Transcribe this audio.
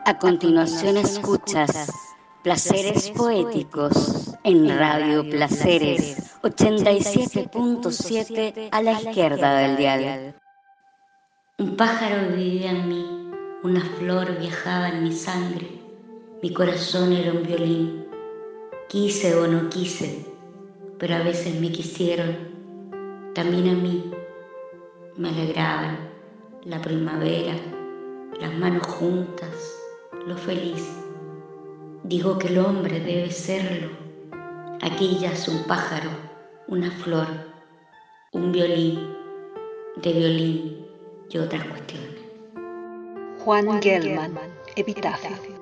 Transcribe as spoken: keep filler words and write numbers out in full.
A continuación escuchas Placeres Poéticos en Radio Placeres ochenta y siete punto siete a la izquierda del dial. Un pájaro vivía en mí, una flor viajaba en mi sangre, mi corazón era un violín. Quise o no quise, pero a veces me quisieron, también a mí. Me alegraban la primavera, las manos juntas, lo feliz. Digo que el hombre debe serlo. Aquí yace un pájaro, una flor, un violín, de violín y otras cuestiones. Juan Gelman, Epitafio.